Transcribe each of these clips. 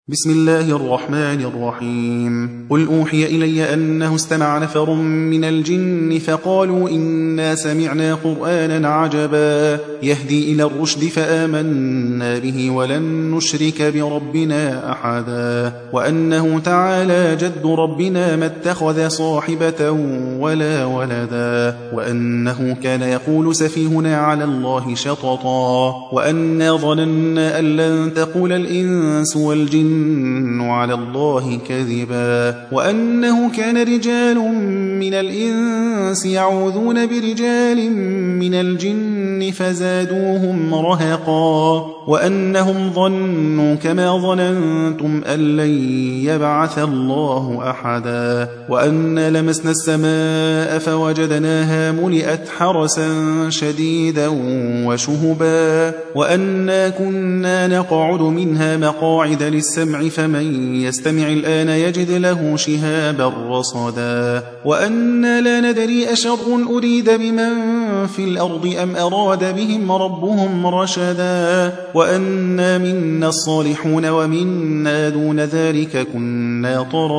بسم الله الرحمن الرحيم قل أوحي إلي أنه استمع نفر من الجن فقالوا إنا سمعنا قرآنا عجبا يهدي إلى الرشد فآمنا به ولن نشرك بربنا أحدا وأنه تعالى جد ربنا ما اتخذ صاحبة ولا ولدا وأنه كان يقول سفيهنا على الله شططا وأنا ظننا أن لن تقول الإنس والجن على الله كذبا وأنه كان رجال من الإنس يعوذون برجال من الجن فزادوهم رهقا وأنهم ظنوا كما ظننتم أن لن يبعث الله أحدا وأنا لمسنا السماء فوجدناها ملئت حرسا شديدا وشهبا وأنا كنا نقعد منها مقاعد للسمع فمن يستمع الآن يجد له شهابا رصدا وأنا لا ندري أشر أريد بمن في الأرض أم أراد بهم ربهم رشدا وأنا منا الصالحون ومنا دون ذلك كنا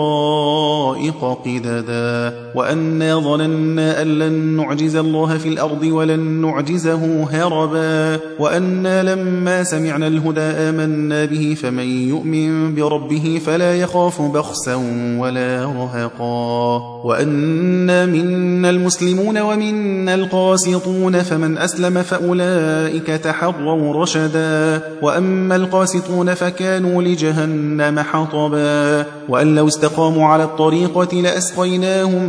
طرائق قددا وأنا ظننا أن لن نعجز الله في الأرض ولن نعجزه هربا وأنا لما سمعنا الهدى آمنا به فمن يؤمن بربه فلا يخاف بخسا ولا رهقا وأنا منا المسلمون ومنا القاسطون فمن أسلم فأولئك تحروا رشدا وأما القاسطون فكانوا لجهنم حطبا وأن لو استقاموا على الطريقة لأسقيناهم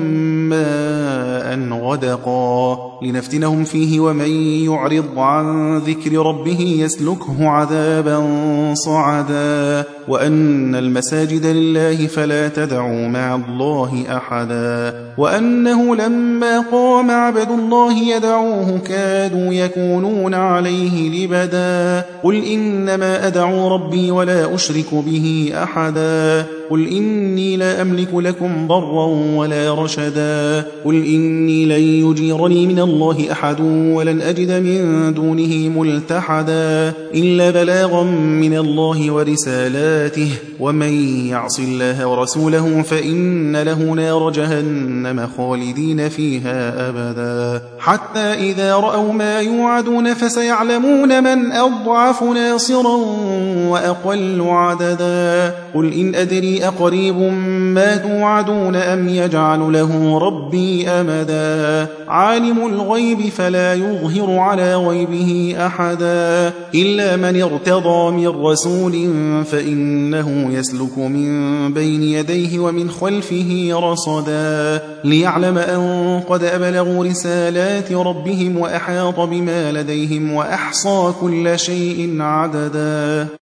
ماء غدقا لنفتنهم فيه ومن يعرض عن ذكر ربه يسلكه عذابا صعدا وأن المساجد لله فلا تدعوا مع الله أحدا وأنه لما قام عبد الله يدعوه كادوا يكونون عليه لبدا قل إنما أدعو ربي ولا أشرك به أحدا قل إني لا أملك لكم ضرا ولا رشدا قل إني لن يجيرني من الله أحد ولن أجد من دونه ملتحدا إلا بلاغا من الله ورسالاته ومن يعص الله ورسوله فإن له نار جهنم خالدين فيها أبدا حتى إذا رأوا ما يوعدون فسيعلمون من أضعف ناصرا وأقل عددا قل إن أدري أقريب ما توعدون أم يجعل له ربي أمدا عالم الغيب فلا يظهر على غيبه أحدا إلا من ارتضى من رسول فإنه يسلك من بين يديه ومن خلفه رصدا ليعلم أن قد أبلغوا رسالات ربهم وأحاط بما لديهم وأحصى كل شيء عددا